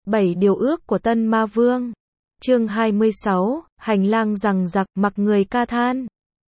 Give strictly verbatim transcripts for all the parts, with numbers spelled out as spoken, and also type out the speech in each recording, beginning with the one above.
bảy điều ước của Tân Ma Vương. Chương hai mươi sáu, hành lang giằng giặc, mặc người ca than.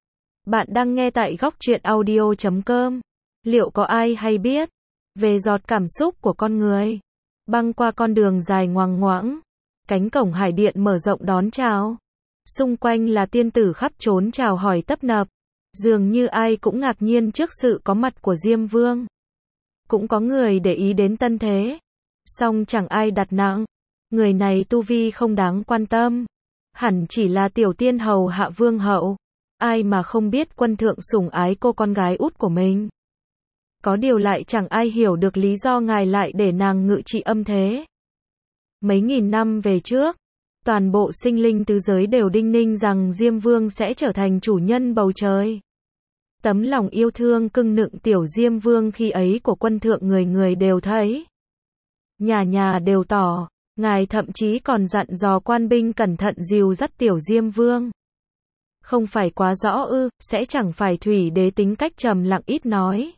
Bạn đang nghe tại góc truyện audio chấm com. Liệu có ai hay biết về giọt cảm xúc của con người? Băng qua con đường dài ngoằng ngoãng, cánh cổng hải điện mở rộng đón chào. Xung quanh là tiên tử khắp trốn chào hỏi tấp nập. Dường như ai cũng ngạc nhiên trước sự có mặt của Diêm Vương. Cũng có người để ý đến Tân Thế. Song chẳng ai đặt nặng. Người này tu vi không đáng quan tâm. Hẳn chỉ là tiểu tiên hầu hạ vương hậu. Ai mà không biết quân thượng sủng ái cô con gái út của mình. Có điều lại chẳng ai hiểu được lý do ngài lại để nàng ngự trị âm thế. Mấy nghìn năm về trước, toàn bộ sinh linh tứ giới đều đinh ninh rằng Diêm Vương sẽ trở thành chủ nhân bầu trời. Tấm lòng yêu thương cưng nựng tiểu Diêm Vương khi ấy của quân thượng người người đều thấy. Nhà nhà đều tỏ, ngài thậm chí còn dặn dò quan binh cẩn thận dìu dắt tiểu Diêm Vương. Không phải quá rõ ư, sẽ chẳng phải Thủy Đế tính cách trầm lặng ít nói.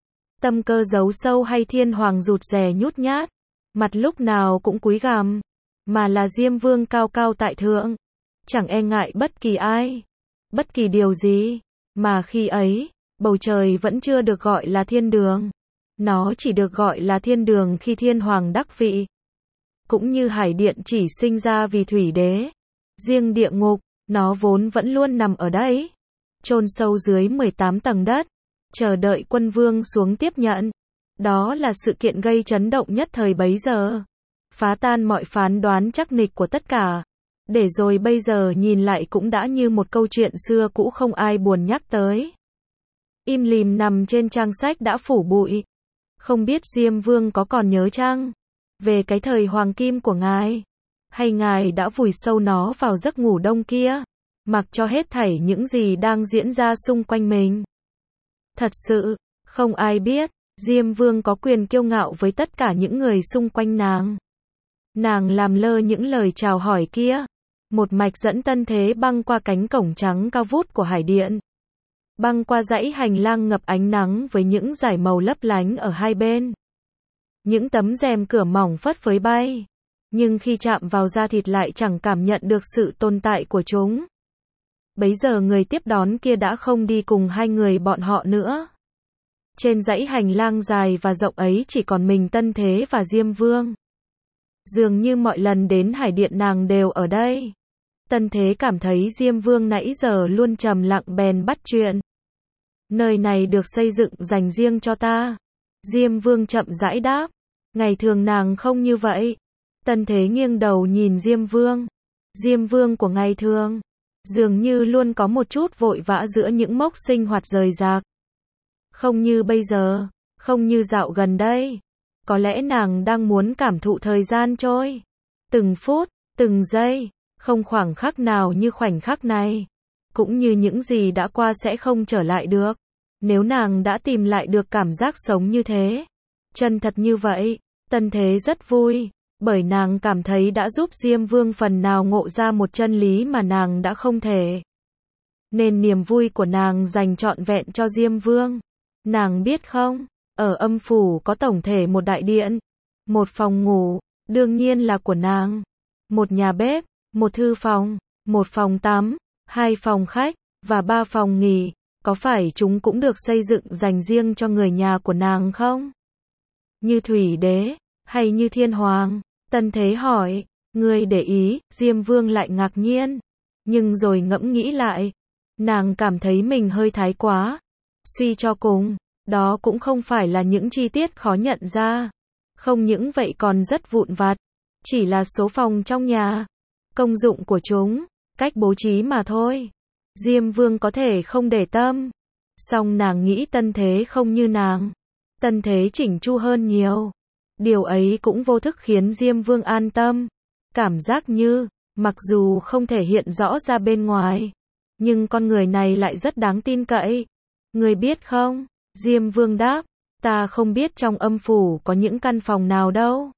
Tâm cơ giấu sâu hay Thiên Hoàng rụt rè nhút nhát, mặt lúc nào cũng cúi gằm, mà là Diêm Vương cao cao tại thượng, chẳng e ngại bất kỳ ai, bất kỳ điều gì, mà khi ấy, bầu trời vẫn chưa được gọi là thiên đường. Nó chỉ được gọi là thiên đường khi Thiên Hoàng đắc vị. Cũng như hải điện chỉ sinh ra vì Thủy Đế. Riêng địa ngục, nó vốn vẫn luôn nằm ở đấy, chôn sâu dưới mười tám tầng đất, chờ đợi quân vương xuống tiếp nhận. Đó là sự kiện gây chấn động nhất thời bấy giờ, phá tan mọi phán đoán chắc nịch của tất cả. Để rồi bây giờ nhìn lại cũng đã như một câu chuyện xưa cũ không ai buồn nhắc tới. Im lìm nằm trên trang sách đã phủ bụi. Không biết Diêm Vương có còn nhớ chăng về cái thời hoàng kim của ngài, hay ngài đã vùi sâu nó vào giấc ngủ đông kia, mặc cho hết thảy những gì đang diễn ra xung quanh mình. Thật sự, không ai biết, Diêm Vương có quyền kiêu ngạo với tất cả những người xung quanh nàng. Nàng làm lơ những lời chào hỏi kia, một mạch dẫn Tân Thế băng qua cánh cổng trắng cao vút của hải điện. Băng qua dãy hành lang ngập ánh nắng với những dải màu lấp lánh ở hai bên. Những tấm rèm cửa mỏng phất phới bay, nhưng khi chạm vào da thịt lại chẳng cảm nhận được sự tồn tại của chúng. Bấy giờ người tiếp đón kia đã không đi cùng hai người bọn họ nữa. Trên dãy hành lang dài và rộng ấy chỉ còn mình Tân Thế và Diêm Vương. Dường như mọi lần đến hải điện nàng đều ở đây. Tân Thế cảm thấy Diêm Vương nãy giờ luôn trầm lặng bèn bắt chuyện. Nơi này được xây dựng dành riêng cho ta. Diêm Vương chậm rãi đáp. Ngày thường nàng không như vậy. Tân Thế nghiêng đầu nhìn Diêm Vương. Diêm Vương của ngày thường, dường như luôn có một chút vội vã giữa những mốc sinh hoạt rời rạc. Không như bây giờ, không như dạo gần đây. Có lẽ nàng đang muốn cảm thụ thời gian trôi. Từng phút, từng giây, không khoảng khắc nào như khoảnh khắc này. Cũng như những gì đã qua sẽ không trở lại được. Nếu nàng đã tìm lại được cảm giác sống như thế, chân thật như vậy, Tân Thế rất vui, bởi nàng cảm thấy đã giúp Diêm Vương phần nào ngộ ra một chân lý mà nàng đã không thể. Nên niềm vui của nàng dành trọn vẹn cho Diêm Vương. Nàng biết không, ở âm phủ có tổng thể một đại điện, một phòng ngủ, đương nhiên là của nàng, một nhà bếp, một thư phòng, một phòng tắm, hai phòng khách, và ba phòng nghỉ. Có phải chúng cũng được xây dựng dành riêng cho người nhà của nàng không? Như Thủy Đế, hay như Thiên Hoàng? Tân Thế hỏi. Ngươi để ý, Diêm Vương lại ngạc nhiên. Nhưng rồi ngẫm nghĩ lại, nàng cảm thấy mình hơi thái quá. Suy cho cùng, đó cũng không phải là những chi tiết khó nhận ra. Không những vậy còn rất vụn vặt. Chỉ là số phòng trong nhà, công dụng của chúng, cách bố trí mà thôi. Diêm Vương có thể không để tâm. Song nàng nghĩ Tân Thế không như nàng. Tân Thế chỉnh chu hơn nhiều. Điều ấy cũng vô thức khiến Diêm Vương an tâm. Cảm giác như, mặc dù không thể hiện rõ ra bên ngoài, nhưng con người này lại rất đáng tin cậy. Người biết không? Diêm Vương đáp. Ta không biết trong âm phủ có những căn phòng nào đâu.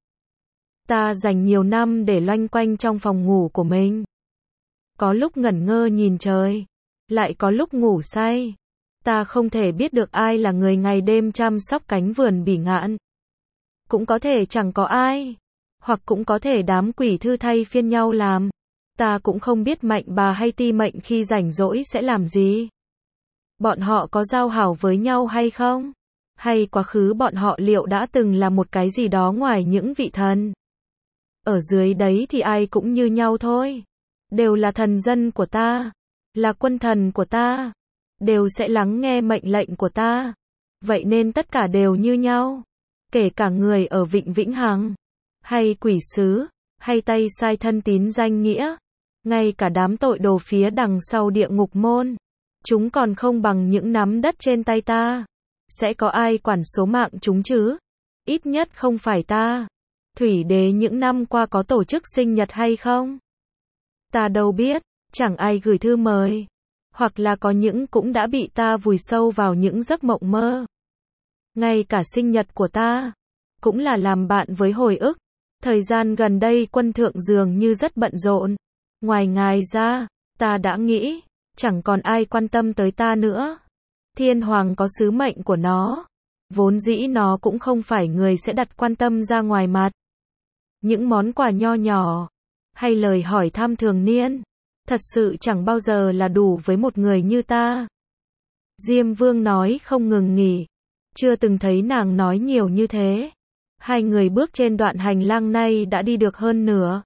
Ta dành nhiều năm để loanh quanh trong phòng ngủ của mình. Có lúc ngẩn ngơ nhìn trời, lại có lúc ngủ say. Ta không thể biết được ai là người ngày đêm chăm sóc cánh vườn bỉ ngạn. Cũng có thể chẳng có ai. Hoặc cũng có thể đám quỷ thư thay phiên nhau làm. Ta cũng không biết Mạnh bà hay Ti Mệnh khi rảnh rỗi sẽ làm gì. Bọn họ có giao hảo với nhau hay không? Hay quá khứ bọn họ liệu đã từng là một cái gì đó ngoài những vị thần? Ở dưới đấy thì ai cũng như nhau thôi. Đều là thần dân của ta. Là quân thần của ta. Đều sẽ lắng nghe mệnh lệnh của ta. Vậy nên tất cả đều như nhau. Kể cả người ở Vịnh Vĩnh Hằng. Hay quỷ sứ. Hay tay sai thân tín danh nghĩa. Ngay cả đám tội đồ phía đằng sau địa ngục môn. Chúng còn không bằng những nắm đất trên tay ta. Sẽ có ai quản số mạng chúng chứ? Ít nhất không phải ta. Thủy đế những năm qua có tổ chức sinh nhật hay không? Ta đâu biết, chẳng ai gửi thư mời. Hoặc là có những cũng đã bị ta vùi sâu vào những giấc mộng mơ. Ngay cả sinh nhật của ta, cũng là làm bạn với hồi ức. Thời gian gần đây quân thượng dường như rất bận rộn. Ngoài ngài ra, ta đã nghĩ, chẳng còn ai quan tâm tới ta nữa. Thiên hoàng có sứ mệnh của nó. Vốn dĩ nó cũng không phải người sẽ đặt quan tâm ra ngoài mặt. Những món quà nho nhỏ, hay lời hỏi thăm thường niên, thật sự chẳng bao giờ là đủ với một người như ta. Diêm Vương nói không ngừng nghỉ. Chưa từng thấy nàng nói nhiều như thế. Hai người bước trên đoạn hành lang này đã đi được hơn nửa.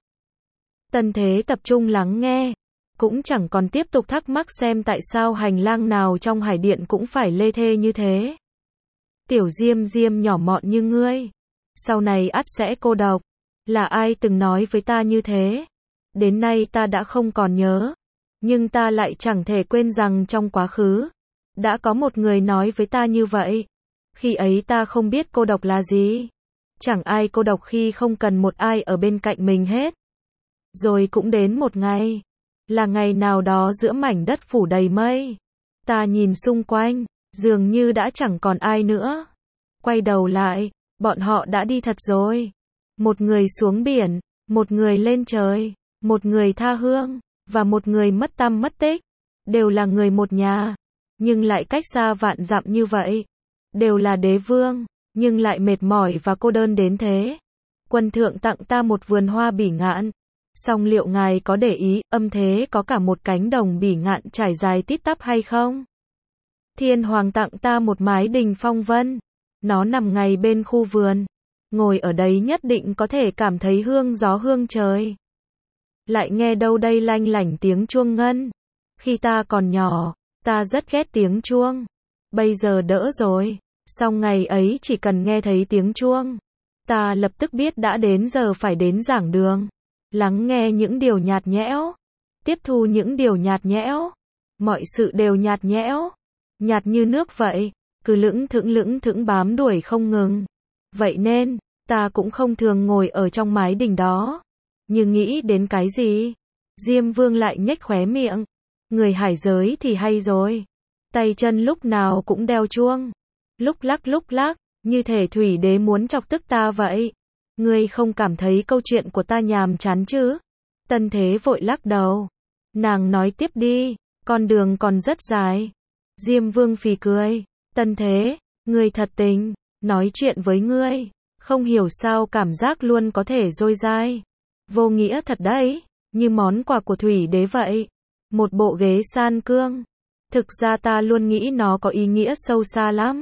Tần Thế tập trung lắng nghe. Cũng chẳng còn tiếp tục thắc mắc xem tại sao hành lang nào trong hải điện cũng phải lê thê như thế. Tiểu Diêm Diêm nhỏ mọn như ngươi. Sau này ắt sẽ cô độc. Là ai từng nói với ta như thế? Đến nay ta đã không còn nhớ. Nhưng ta lại chẳng thể quên rằng trong quá khứ, đã có một người nói với ta như vậy. Khi ấy ta không biết cô độc là gì. Chẳng ai cô độc khi không cần một ai ở bên cạnh mình hết. Rồi cũng đến một ngày. Là ngày nào đó giữa mảnh đất phủ đầy mây. Ta nhìn xung quanh, dường như đã chẳng còn ai nữa. Quay đầu lại, bọn họ đã đi thật rồi. Một người xuống biển, một người lên trời, một người tha hương, và một người mất tăm mất tích. Đều là người một nhà, nhưng lại cách xa vạn dặm như vậy. Đều là đế vương, nhưng lại mệt mỏi và cô đơn đến thế. Quân thượng tặng ta một vườn hoa bỉ ngạn. Song liệu ngài có để ý, âm thế có cả một cánh đồng bỉ ngạn trải dài tít tắp hay không? Thiên hoàng tặng ta một mái đình phong vân. Nó nằm ngay bên khu vườn. Ngồi ở đấy nhất định có thể cảm thấy hương gió hương trời. Lại nghe đâu đây lanh lảnh tiếng chuông ngân. Khi ta còn nhỏ, ta rất ghét tiếng chuông. Bây giờ đỡ rồi. Song ngày ấy chỉ cần nghe thấy tiếng chuông, ta lập tức biết đã đến giờ phải đến giảng đường. Lắng nghe những điều nhạt nhẽo. Tiếp thu những điều nhạt nhẽo. Mọi sự đều nhạt nhẽo. Nhạt như nước vậy. Cứ lững thững lững thững bám đuổi không ngừng. Vậy nên, ta cũng không thường ngồi ở trong mái đình đó. Nhưng nghĩ đến cái gì? Diêm Vương lại nhếch khóe miệng. Người hải giới thì hay rồi. Tay chân lúc nào cũng đeo chuông. Lúc lắc lúc lắc, như thể thủy đế muốn chọc tức ta vậy. Ngươi không cảm thấy câu chuyện của ta nhàm chán chứ? Tần Thế vội lắc đầu. Nàng nói tiếp đi, con đường còn rất dài. Diêm Vương phì cười. Tần Thế, ngươi thật tình, nói chuyện với ngươi. Không hiểu sao cảm giác luôn có thể dôi dai. Vô nghĩa thật đấy, như món quà của thủy đế vậy. Một bộ ghế san cương. Thực ra ta luôn nghĩ nó có ý nghĩa sâu xa lắm.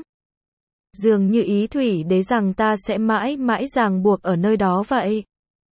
Dường như ý thủy đế rằng ta sẽ mãi mãi ràng buộc ở nơi đó vậy.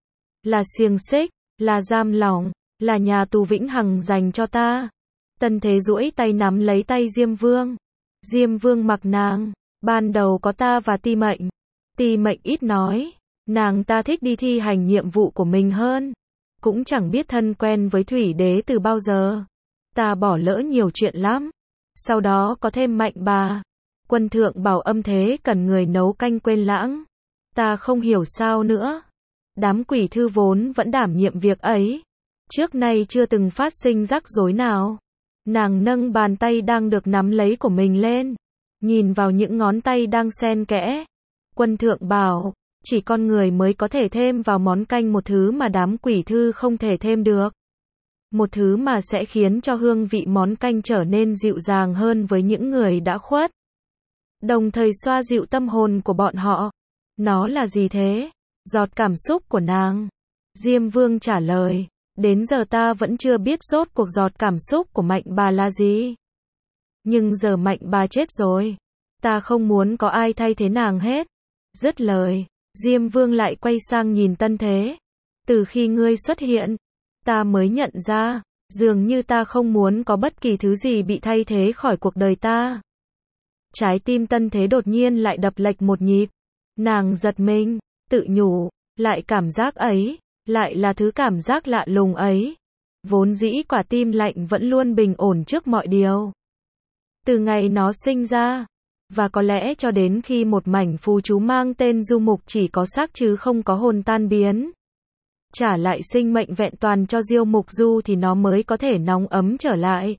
Là xiềng xích, là giam lỏng, là nhà tù vĩnh hằng dành cho ta. Tần Thế duỗi tay nắm lấy tay Diêm Vương. Diêm Vương mặc nàng. Ban đầu có ta và Ti Mệnh. Ti Mệnh ít nói. Nàng ta thích đi thi hành nhiệm vụ của mình hơn. Cũng chẳng biết thân quen với thủy đế từ bao giờ. Ta bỏ lỡ nhiều chuyện lắm. Sau đó có thêm Mạnh bà. Quân thượng bảo âm thế cần người nấu canh quên lãng. Ta không hiểu sao nữa. Đám quỷ thư vốn vẫn đảm nhiệm việc ấy. Trước nay chưa từng phát sinh rắc rối nào. Nàng nâng bàn tay đang được nắm lấy của mình lên. Nhìn vào những ngón tay đang xen kẽ. Quân thượng bảo, chỉ con người mới có thể thêm vào món canh một thứ mà đám quỷ thư không thể thêm được. Một thứ mà sẽ khiến cho hương vị món canh trở nên dịu dàng hơn với những người đã khuất. Đồng thời xoa dịu tâm hồn của bọn họ. Nó là gì thế? Giọt cảm xúc của nàng. Diêm Vương trả lời. Đến giờ ta vẫn chưa biết rốt cuộc giọt cảm xúc của Mạnh bà là gì. Nhưng giờ Mạnh bà chết rồi. Ta không muốn có ai thay thế nàng hết. Dứt lời, Diêm Vương lại quay sang nhìn Tân Thế. Từ khi ngươi xuất hiện, ta mới nhận ra, dường như ta không muốn có bất kỳ thứ gì bị thay thế khỏi cuộc đời ta. Trái tim Tân Thế đột nhiên lại đập lệch một nhịp. Nàng giật mình, tự nhủ, lại cảm giác ấy, lại là thứ cảm giác lạ lùng ấy. Vốn dĩ quả tim lạnh vẫn luôn bình ổn trước mọi điều. Từ ngày nó sinh ra, và có lẽ cho đến khi một mảnh phù chú mang tên Du Mục chỉ có xác chứ không có hồn tan biến, trả lại sinh mệnh vẹn toàn cho Diêu Mục Du thì nó mới có thể nóng ấm trở lại.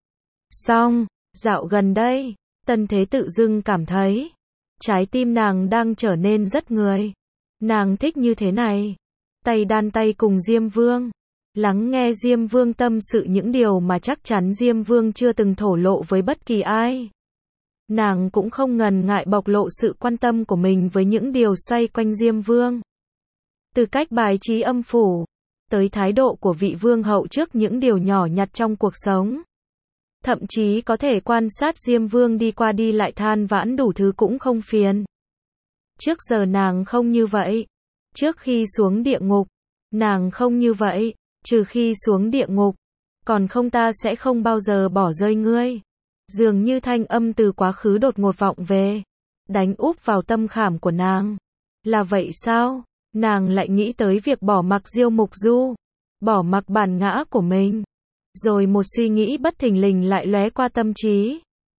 Xong, dạo gần đây, Tân Thế tự dưng cảm thấy, trái tim nàng đang trở nên rất người. Nàng thích như thế này. Tay đan tay cùng Diêm Vương. Lắng nghe Diêm Vương tâm sự những điều mà chắc chắn Diêm Vương chưa từng thổ lộ với bất kỳ ai. Nàng cũng không ngần ngại bộc lộ sự quan tâm của mình với những điều xoay quanh Diêm Vương. Từ cách bài trí âm phủ, tới thái độ của vị vương hậu trước những điều nhỏ nhặt trong cuộc sống. Thậm chí có thể quan sát Diêm Vương đi qua đi lại than vãn đủ thứ cũng không phiền. Trước giờ nàng không như vậy. Trước khi xuống địa ngục, nàng không như vậy. Trừ khi xuống địa ngục, còn không ta sẽ không bao giờ bỏ rơi ngươi. Dường như thanh âm từ quá khứ đột ngột vọng về, đánh úp vào tâm khảm của nàng. Là vậy sao? Nàng lại nghĩ tới việc bỏ mặc Diêu Mục Du, bỏ mặc bản ngã của mình. Rồi một suy nghĩ bất thình lình lại lóe qua tâm trí.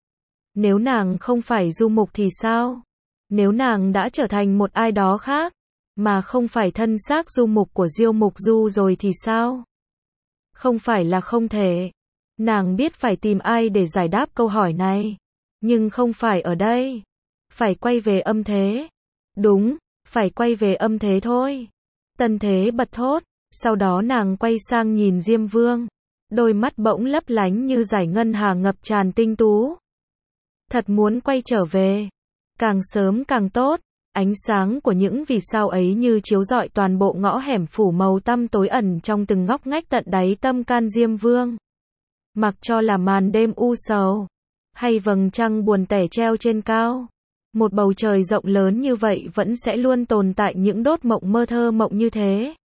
Nếu nàng không phải Du Mục thì sao? Nếu nàng đã trở thành một ai đó khác, mà không phải thân xác Du Mục của Diêu Mục Du rồi thì sao? Không phải là không thể. Nàng biết phải tìm ai để giải đáp câu hỏi này. Nhưng không phải ở đây. Phải quay về âm thế. Đúng, phải quay về âm thế thôi. Tân Thế bật thốt. Sau đó nàng quay sang nhìn Diêm Vương. Đôi mắt bỗng lấp lánh như dải ngân hà ngập tràn tinh tú. Thật muốn quay trở về. Càng sớm càng tốt. Ánh sáng của những vì sao ấy như chiếu rọi toàn bộ ngõ hẻm phủ màu tăm tối ẩn trong từng ngóc ngách tận đáy tâm can Diêm Vương. Mặc cho là màn đêm u sầu, hay vầng trăng buồn tẻ treo trên cao, một bầu trời rộng lớn như vậy vẫn sẽ luôn tồn tại những đốt mộng mơ thơ mộng như thế.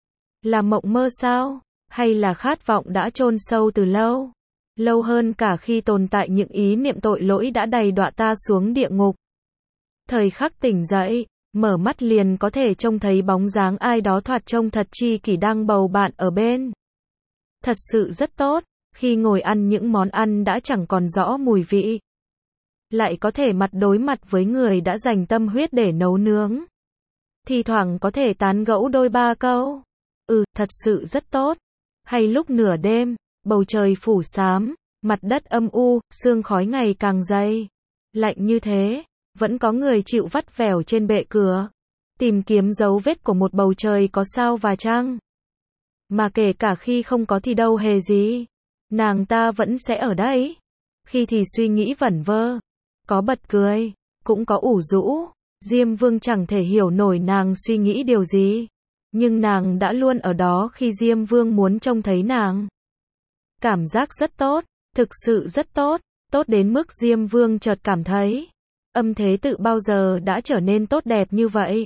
Là mộng mơ sao? Hay là khát vọng đã chôn sâu từ lâu? Lâu hơn cả khi tồn tại những ý niệm tội lỗi đã đầy đọa ta xuống địa ngục. Thời khắc tỉnh dậy, mở mắt liền có thể trông thấy bóng dáng ai đó thoạt trông thật chi kỷ đang bầu bạn ở bên. Thật sự rất tốt, khi ngồi ăn những món ăn đã chẳng còn rõ mùi vị. Lại có thể mặt đối mặt với người đã dành tâm huyết để nấu nướng. Thì thoảng có thể tán gẫu đôi ba câu. Ừ, thật sự rất tốt. Hay lúc nửa đêm, bầu trời phủ xám, mặt đất âm u, sương khói ngày càng dày. Lạnh như thế. Vẫn có người chịu vắt vẻo trên bệ cửa, tìm kiếm dấu vết của một bầu trời có sao và trăng. Mà kể cả khi không có thì đâu hề gì, nàng ta vẫn sẽ ở đấy. Khi thì suy nghĩ vẩn vơ, có bật cười, cũng có ủ rũ. Diêm Vương chẳng thể hiểu nổi nàng suy nghĩ điều gì, nhưng nàng đã luôn ở đó khi Diêm Vương muốn trông thấy nàng. Cảm giác rất tốt, thực sự rất tốt, tốt đến mức Diêm Vương chợt cảm thấy âm thế tự bao giờ đã trở nên tốt đẹp như vậy.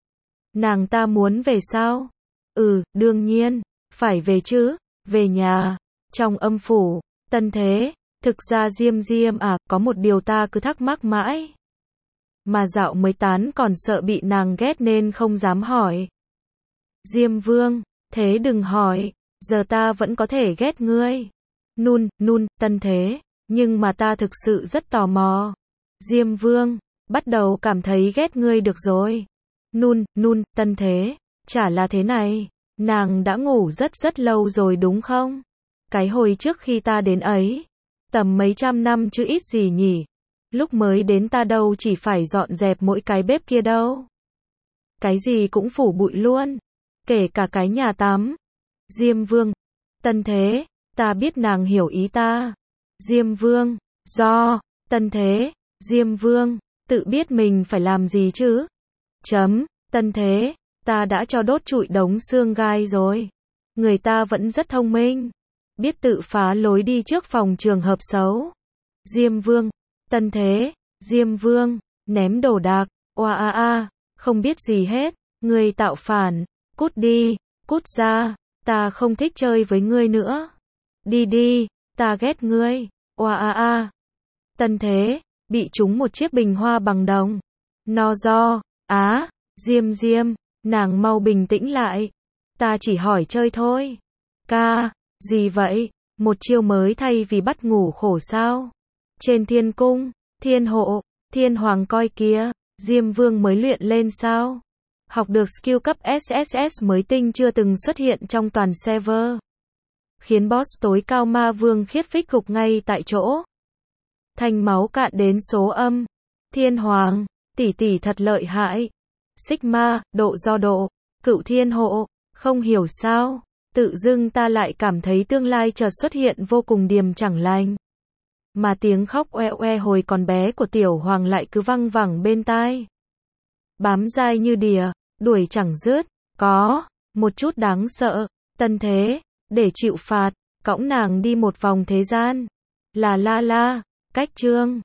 Nàng ta muốn về sao? Ừ, đương nhiên, phải về chứ, về nhà. Trong âm phủ, Tân Thế, thực ra Diêm Diêm à, có một điều ta cứ thắc mắc mãi. Mà dạo mới tán còn sợ bị nàng ghét nên không dám hỏi. Diêm Vương, thế đừng hỏi, giờ ta vẫn có thể ghét ngươi. Nun, nun, Tân Thế, nhưng mà ta thực sự rất tò mò. Diêm Vương, bắt đầu cảm thấy ghét ngươi được rồi. Nun, nun, Tân Thế, chả là thế này, nàng đã ngủ rất rất lâu rồi đúng không? Cái hồi trước khi ta đến ấy, tầm mấy trăm năm chứ ít gì nhỉ? Lúc mới đến ta đâu chỉ phải dọn dẹp mỗi cái bếp kia đâu. Cái gì cũng phủ bụi luôn, kể cả cái nhà tắm. Diêm Vương, Tân Thế, ta biết nàng hiểu ý ta. Diêm Vương, do, Tân Thế, Diêm Vương, tự biết mình phải làm gì chứ? Chấm, Tân Thế, Ta đã cho đốt trụi đống xương gai rồi. Người ta vẫn rất thông minh. Biết tự phá lối đi trước phòng trường hợp xấu. Diêm Vương. Tân Thế. Diêm Vương. Ném đồ đạc. Oa a a. Không biết gì hết. Ngươi tạo phản. Cút đi. Cút ra. Ta không thích chơi với ngươi nữa. Đi đi. Ta ghét ngươi. Oa a a. Tân Thế. Bị trúng một chiếc bình hoa bằng đồng. No do. Á. Diêm Diêm. Nàng mau bình tĩnh lại. Ta chỉ hỏi chơi thôi. Ca. Gì vậy? Một chiêu mới thay vì bắt ngủ khổ sao? Trên thiên cung. Thiên hộ. Thiên hoàng coi kìa. Diêm Vương mới luyện lên sao? Học được skill cấp ét ét ét mới tinh chưa từng xuất hiện trong toàn server. Khiến boss tối cao ma vương khiết phích gục ngay tại chỗ. Thanh máu cạn đến số âm. Thiên hoàng. Tỷ tỷ thật lợi hại. Sigma. Độ do độ. Cựu thiên hộ. Không hiểu sao. Tự dưng ta lại cảm thấy tương lai chợt xuất hiện vô cùng điềm chẳng lành. Mà tiếng khóc oe oe hồi còn bé của tiểu hoàng lại cứ văng vẳng bên tai. Bám dai như đìa, đuổi chẳng dứt. Có một chút đáng sợ. Tân Thế. Để chịu phạt, cõng nàng đi một vòng thế gian. Là la la. Cách chương.